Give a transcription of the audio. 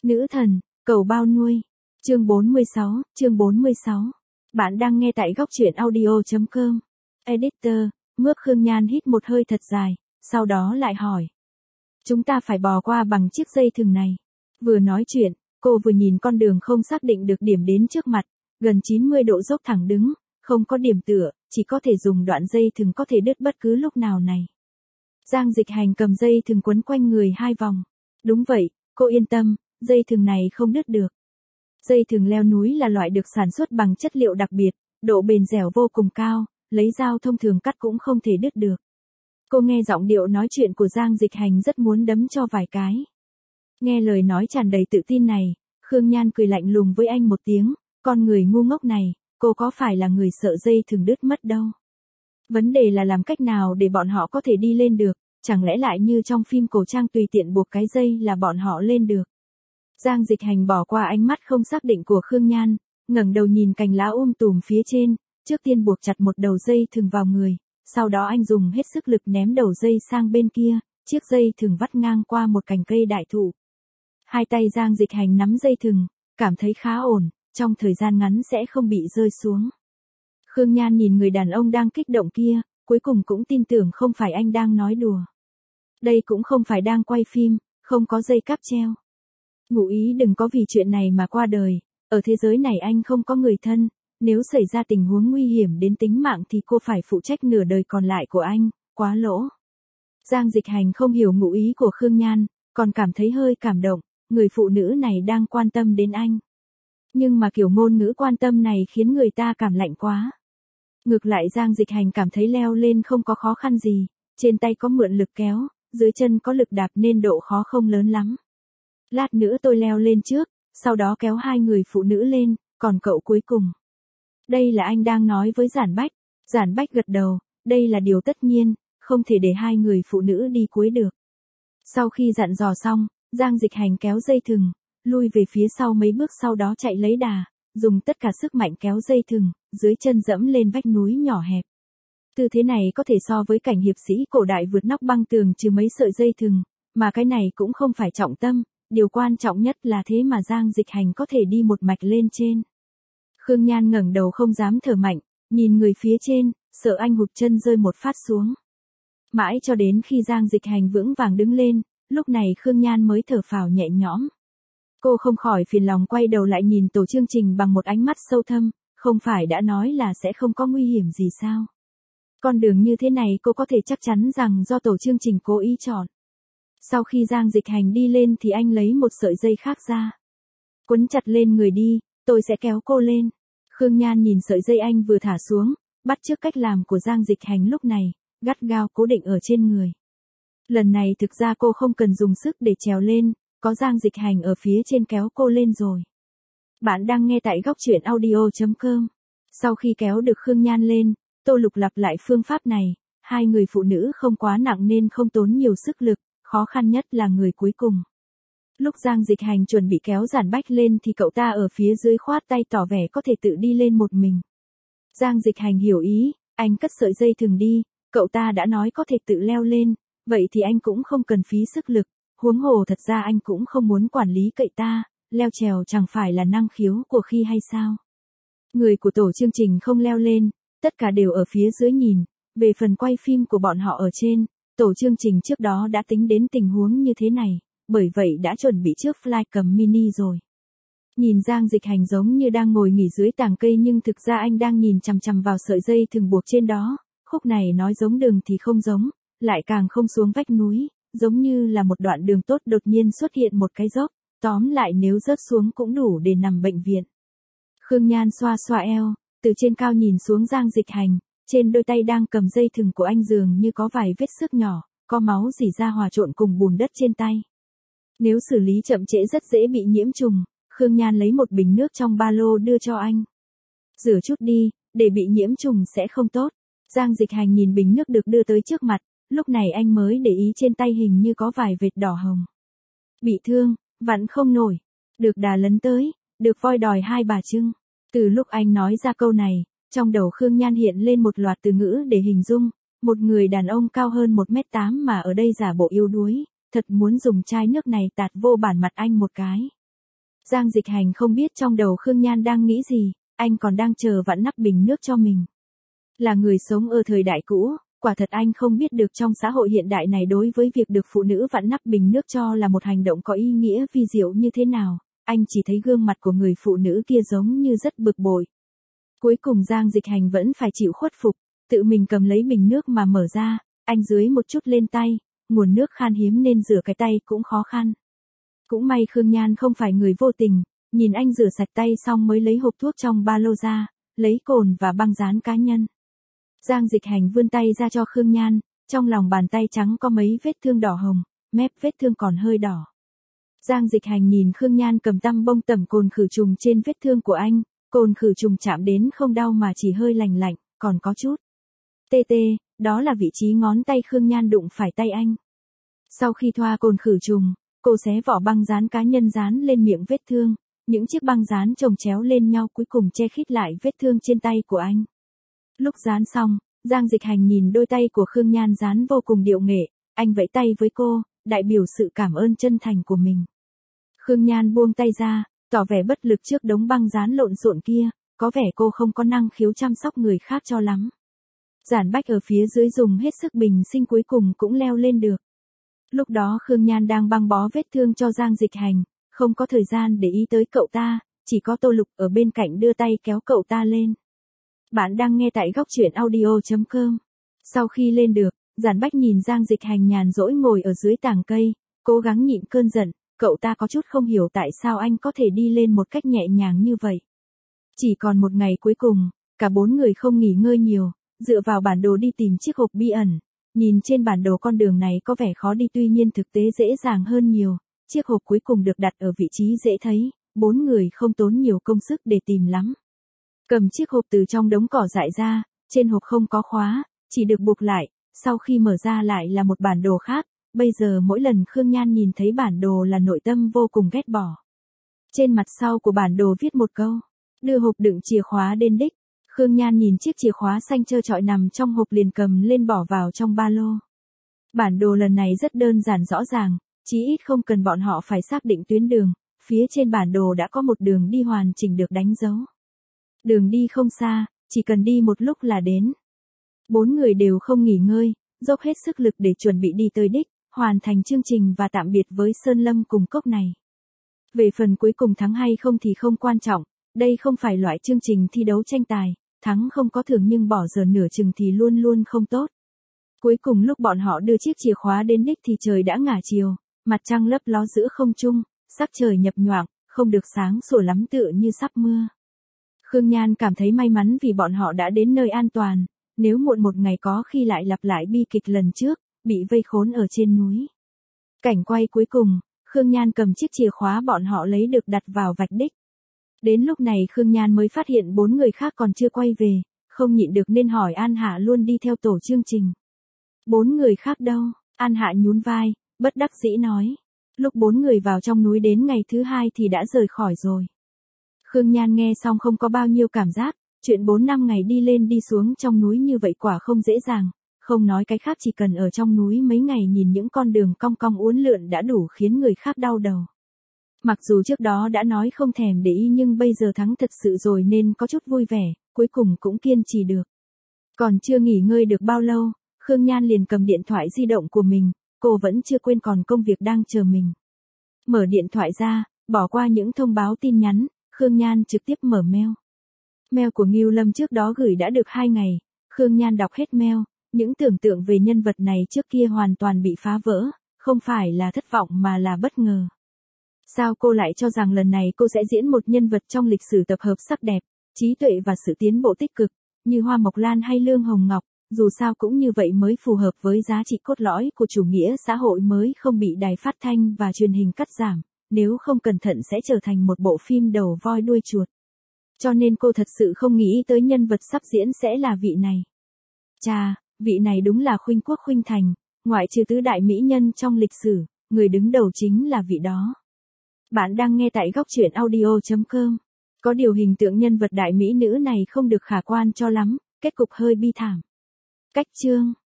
Nữ thần, cầu bao nuôi. Chương 46. Bạn đang nghe tại góc truyện audio.com. Editor, Mướp Khương Nhan hít một hơi thật dài, sau đó lại hỏi. Chúng ta phải bò qua bằng chiếc dây thừng này. Vừa nói chuyện, cô vừa nhìn con đường không xác định được điểm đến trước mặt, gần 90 độ dốc thẳng đứng, không có điểm tựa, chỉ có thể dùng đoạn dây thừng có thể đứt bất cứ lúc nào này. Giang Dịch Hành cầm dây thừng quấn quanh người 2 vòng. Đúng vậy, cô yên tâm, dây thừng này không đứt được. Dây thừng leo núi là loại được sản xuất bằng chất liệu đặc biệt, độ bền dẻo vô cùng cao, lấy dao thông thường cắt cũng không thể đứt được. Cô nghe giọng điệu nói chuyện của Giang Dịch Hành rất muốn đấm cho vài cái. Nghe lời nói tràn đầy tự tin này, Khương Nhan cười lạnh lùng với anh một tiếng, con người ngu ngốc này, cô có phải là người sợ dây thừng đứt mất đâu. Vấn đề là làm cách nào để bọn họ có thể đi lên được, chẳng lẽ lại như trong phim cổ trang tùy tiện buộc cái dây là bọn họ lên được. Giang Dịch Hành bỏ qua ánh mắt không xác định của Khương Nhan, ngẩng đầu nhìn cành lá tùm phía trên, trước tiên buộc chặt một đầu dây thừng vào người, sau đó anh dùng hết sức lực ném đầu dây sang bên kia, chiếc dây thừng vắt ngang qua một cành cây đại thụ. Hai tay Giang Dịch Hành nắm dây thừng, cảm thấy khá ổn, trong thời gian ngắn sẽ không bị rơi xuống. Khương Nhan nhìn người đàn ông đang kích động kia, cuối cùng cũng tin tưởng không phải anh đang nói đùa. Đây cũng không phải đang quay phim, không có dây cáp treo. Ngụ ý đừng có vì chuyện này mà qua đời, ở thế giới này anh không có người thân, nếu xảy ra tình huống nguy hiểm đến tính mạng thì cô phải phụ trách nửa đời còn lại của anh, quá lỗ. Giang Dịch Hành không hiểu ngụ ý của Khương Nhan, còn cảm thấy hơi cảm động, người phụ nữ này đang quan tâm đến anh. Nhưng mà kiểu ngôn ngữ quan tâm này khiến người ta cảm lạnh quá. Ngược lại Giang Dịch Hành cảm thấy leo lên không có khó khăn gì, trên tay có mượn lực kéo, dưới chân có lực đạp nên độ khó không lớn lắm. Lát nữa tôi leo lên trước, sau đó kéo hai người phụ nữ lên, còn cậu cuối cùng. Đây là anh đang nói với Giản Bách. Giản Bách gật đầu, đây là điều tất nhiên, không thể để hai người phụ nữ đi cuối được. Sau khi dặn dò xong, Giang Dịch Hành kéo dây thừng, lui về phía sau mấy bước sau đó chạy lấy đà, dùng tất cả sức mạnh kéo dây thừng, dưới chân dẫm lên vách núi nhỏ hẹp. Tư thế này có thể so với cảnh hiệp sĩ cổ đại vượt nóc băng tường trừ mấy sợi dây thừng, mà cái này cũng không phải trọng tâm, điều quan trọng nhất là thế mà Giang Dịch Hành có thể đi một mạch lên trên. Khương Nhan ngẩng đầu không dám thở mạnh, nhìn người phía trên, sợ anh hụt chân rơi một phát xuống. Mãi cho đến khi Giang Dịch Hành vững vàng đứng lên, lúc này Khương Nhan mới thở phào nhẹ nhõm. Cô không khỏi phiền lòng quay đầu lại nhìn tổ chương trình bằng một ánh mắt sâu thâm, không phải đã nói là sẽ không có nguy hiểm gì sao? Con đường như thế này cô có thể chắc chắn rằng do tổ chương trình cố ý chọn. Sau khi Giang Dịch Hành đi lên thì anh lấy một sợi dây khác ra. Quấn chặt lên người đi, tôi sẽ kéo cô lên. Khương Nhan nhìn sợi dây anh vừa thả xuống, bắt chước cách làm của Giang Dịch Hành lúc này, gắt gao cố định ở trên người. Lần này thực ra cô không cần dùng sức để trèo lên, có Giang Dịch Hành ở phía trên kéo cô lên rồi. Bạn đang nghe tại góc truyện audio.com. Sau khi kéo được Khương Nhan lên, Tô Lục lặp lại phương pháp này, hai người phụ nữ không quá nặng nên không tốn nhiều sức lực, khó khăn nhất là người cuối cùng. Lúc Giang Dịch Hành chuẩn bị kéo Giản Bách lên thì cậu ta ở phía dưới khoát tay tỏ vẻ có thể tự đi lên một mình. Giang Dịch Hành hiểu ý, anh cất sợi dây thừng đi, cậu ta đã nói có thể tự leo lên, vậy thì anh cũng không cần phí sức lực, huống hồ thật ra anh cũng không muốn quản lý cậy ta, leo trèo chẳng phải là năng khiếu của khi hay sao. Người của tổ chương trình không leo lên, tất cả đều ở phía dưới nhìn, về phần quay phim của bọn họ ở trên, tổ chương trình trước đó đã tính đến tình huống như thế này, bởi vậy đã chuẩn bị trước flycam mini rồi. Nhìn Giang Dịch Hành giống như đang ngồi nghỉ dưới tàng cây nhưng thực ra anh đang nhìn chằm chằm vào sợi dây thường buộc trên đó, khúc này nói giống đường thì không giống, lại càng không xuống vách núi, giống như là một đoạn đường tốt đột nhiên xuất hiện một cái dốc, tóm lại nếu rớt xuống cũng đủ để nằm bệnh viện. Khương Nhan xoa xoa eo, từ trên cao nhìn xuống Giang Dịch Hành, trên đôi tay đang cầm dây thừng của anh dường như có vài vết xước nhỏ, có máu rỉ ra hòa trộn cùng bùn đất trên tay. Nếu xử lý chậm trễ rất dễ bị nhiễm trùng, Khương Nhan lấy một bình nước trong ba lô đưa cho anh. Rửa chút đi, để bị nhiễm trùng sẽ không tốt. Giang Dịch Hành nhìn bình nước được đưa tới trước mặt, lúc này anh mới để ý trên tay hình như có vài vệt đỏ hồng. Bị thương, vặn không nổi, được đà lấn tới, được voi đòi hai bà trưng. Từ lúc anh nói ra câu này, trong đầu Khương Nhan hiện lên một loạt từ ngữ để hình dung, một người đàn ông cao hơn 1m8 mà ở đây giả bộ yếu đuối, thật muốn dùng chai nước này tạt vô bản mặt anh một cái. Giang Dịch Hành không biết trong đầu Khương Nhan đang nghĩ gì, anh còn đang chờ vặn nắp bình nước cho mình. Là người sống ở thời đại cũ, quả thật anh không biết được trong xã hội hiện đại này đối với việc được phụ nữ vặn nắp bình nước cho là một hành động có ý nghĩa vi diệu như thế nào, anh chỉ thấy gương mặt của người phụ nữ kia giống như rất bực bội. Cuối cùng Giang Dịch Hành vẫn phải chịu khuất phục, tự mình cầm lấy bình nước mà mở ra, anh dưới một chút lên tay, nguồn nước khan hiếm nên rửa cái tay cũng khó khăn. Cũng may Khương Nhan không phải người vô tình, nhìn anh rửa sạch tay xong mới lấy hộp thuốc trong ba lô ra, lấy cồn và băng dán cá nhân. Giang Dịch Hành vươn tay ra cho Khương Nhan, trong lòng bàn tay trắng có mấy vết thương đỏ hồng, mép vết thương còn hơi đỏ. Giang Dịch Hành nhìn Khương Nhan cầm tăm bông tẩm cồn khử trùng trên vết thương của anh, cồn khử trùng chạm đến không đau mà chỉ hơi lành lạnh, còn có chút tê tê, đó là vị trí ngón tay Khương Nhan đụng phải tay anh. Sau khi thoa cồn khử trùng, cô xé vỏ băng dán cá nhân dán lên miệng vết thương, những chiếc băng dán chồng chéo lên nhau cuối cùng che khít lại vết thương trên tay của anh. Lúc dán xong, Giang Dịch Hành nhìn đôi tay của Khương Nhan dán vô cùng điệu nghệ, anh vẫy tay với cô, đại biểu sự cảm ơn chân thành của mình. Khương Nhan buông tay ra, tỏ vẻ bất lực trước đống băng dán lộn xộn kia, có vẻ cô không có năng khiếu chăm sóc người khác cho lắm. Giản Bách ở phía dưới dùng hết sức bình sinh cuối cùng cũng leo lên được. Lúc đó Khương Nhan đang băng bó vết thương cho Giang Dịch Hành, không có thời gian để ý tới cậu ta, chỉ có Tô Lục ở bên cạnh đưa tay kéo cậu ta lên. Bạn đang nghe tại góc truyện audio.com. Sau khi lên được, Giản Bách nhìn Giang Dịch Hành nhàn rỗi ngồi ở dưới tàng cây, cố gắng nhịn cơn giận, cậu ta có chút không hiểu tại sao anh có thể đi lên một cách nhẹ nhàng như vậy. Chỉ còn một ngày cuối cùng, cả bốn người không nghỉ ngơi nhiều, dựa vào bản đồ đi tìm chiếc hộp bí ẩn. Nhìn trên bản đồ con đường này có vẻ khó đi tuy nhiên thực tế dễ dàng hơn nhiều, chiếc hộp cuối cùng được đặt ở vị trí dễ thấy, bốn người không tốn nhiều công sức để tìm lắm. Cầm chiếc hộp từ trong đống cỏ dại ra, trên hộp không có khóa, chỉ được buộc lại, sau khi mở ra lại là một bản đồ khác, bây giờ mỗi lần Khương Nhan nhìn thấy bản đồ là nội tâm vô cùng ghét bỏ. Trên mặt sau của bản đồ viết một câu, đưa hộp đựng chìa khóa đến đích. Khương Nhan nhìn chiếc chìa khóa xanh trơ trọi nằm trong hộp liền cầm lên bỏ vào trong ba lô. Bản đồ lần này rất đơn giản rõ ràng, chí ít không cần bọn họ phải xác định tuyến đường, phía trên bản đồ đã có một đường đi hoàn chỉnh được đánh dấu. Đường đi không xa, chỉ cần đi một lúc là đến. Bốn người đều không nghỉ ngơi, dốc hết sức lực để chuẩn bị đi tới đích, hoàn thành chương trình và tạm biệt với Sơn Lâm cùng cốc này. Về phần cuối cùng thắng hay không thì không quan trọng, đây không phải loại chương trình thi đấu tranh tài, thắng không có thưởng nhưng bỏ giờ nửa chừng thì luôn luôn không tốt. Cuối cùng lúc bọn họ đưa chiếc chìa khóa đến đích thì trời đã ngả chiều, mặt trăng lấp ló giữa không trung, sắc trời nhập nhoạng, không được sáng sủa lắm tựa như sắp mưa. Khương Nhan cảm thấy may mắn vì bọn họ đã đến nơi an toàn, nếu muộn một ngày có khi lại lặp lại bi kịch lần trước, bị vây khốn ở trên núi. Cảnh quay cuối cùng, Khương Nhan cầm chiếc chìa khóa bọn họ lấy được đặt vào vạch đích. Đến lúc này Khương Nhan mới phát hiện bốn người khác còn chưa quay về, không nhịn được nên hỏi An Hạ luôn đi theo tổ chương trình. Bốn người khác đâu? An Hạ nhún vai, bất đắc dĩ nói. Lúc bốn người vào trong núi đến ngày thứ hai thì đã rời khỏi rồi. Khương Nhan nghe xong không có bao nhiêu cảm giác, chuyện 4 năm ngày đi lên đi xuống trong núi như vậy quả không dễ dàng, không nói cái khác chỉ cần ở trong núi mấy ngày nhìn những con đường cong cong uốn lượn đã đủ khiến người khác đau đầu. Mặc dù trước đó đã nói không thèm để ý nhưng bây giờ thắng thật sự rồi nên có chút vui vẻ, cuối cùng cũng kiên trì được. Còn chưa nghỉ ngơi được bao lâu, Khương Nhan liền cầm điện thoại di động của mình, cô vẫn chưa quên còn công việc đang chờ mình. Mở điện thoại ra, bỏ qua những thông báo tin nhắn, Khương Nhan trực tiếp mở mail. Mail của Ngưu Lâm trước đó gửi đã được 2 ngày, Khương Nhan đọc hết mail, những tưởng tượng về nhân vật này trước kia hoàn toàn bị phá vỡ, không phải là thất vọng mà là bất ngờ. Sao cô lại cho rằng lần này cô sẽ diễn một nhân vật trong lịch sử tập hợp sắc đẹp, trí tuệ và sự tiến bộ tích cực, như Hoa Mộc Lan hay Lương Hồng Ngọc, dù sao cũng như vậy mới phù hợp với giá trị cốt lõi của chủ nghĩa xã hội mới không bị đài phát thanh và truyền hình cắt giảm, nếu không cẩn thận sẽ trở thành một bộ phim đầu voi đuôi chuột. Cho nên cô thật sự không nghĩ tới nhân vật sắp diễn sẽ là vị này. Chà, vị này đúng là khuynh quốc khuynh thành, ngoại trừ tứ đại mỹ nhân trong lịch sử, người đứng đầu chính là vị đó. Bạn đang nghe tại góc truyện audio.com. Có điều hình tượng nhân vật đại mỹ nữ này không được khả quan cho lắm, kết cục hơi bi thảm. Cách chương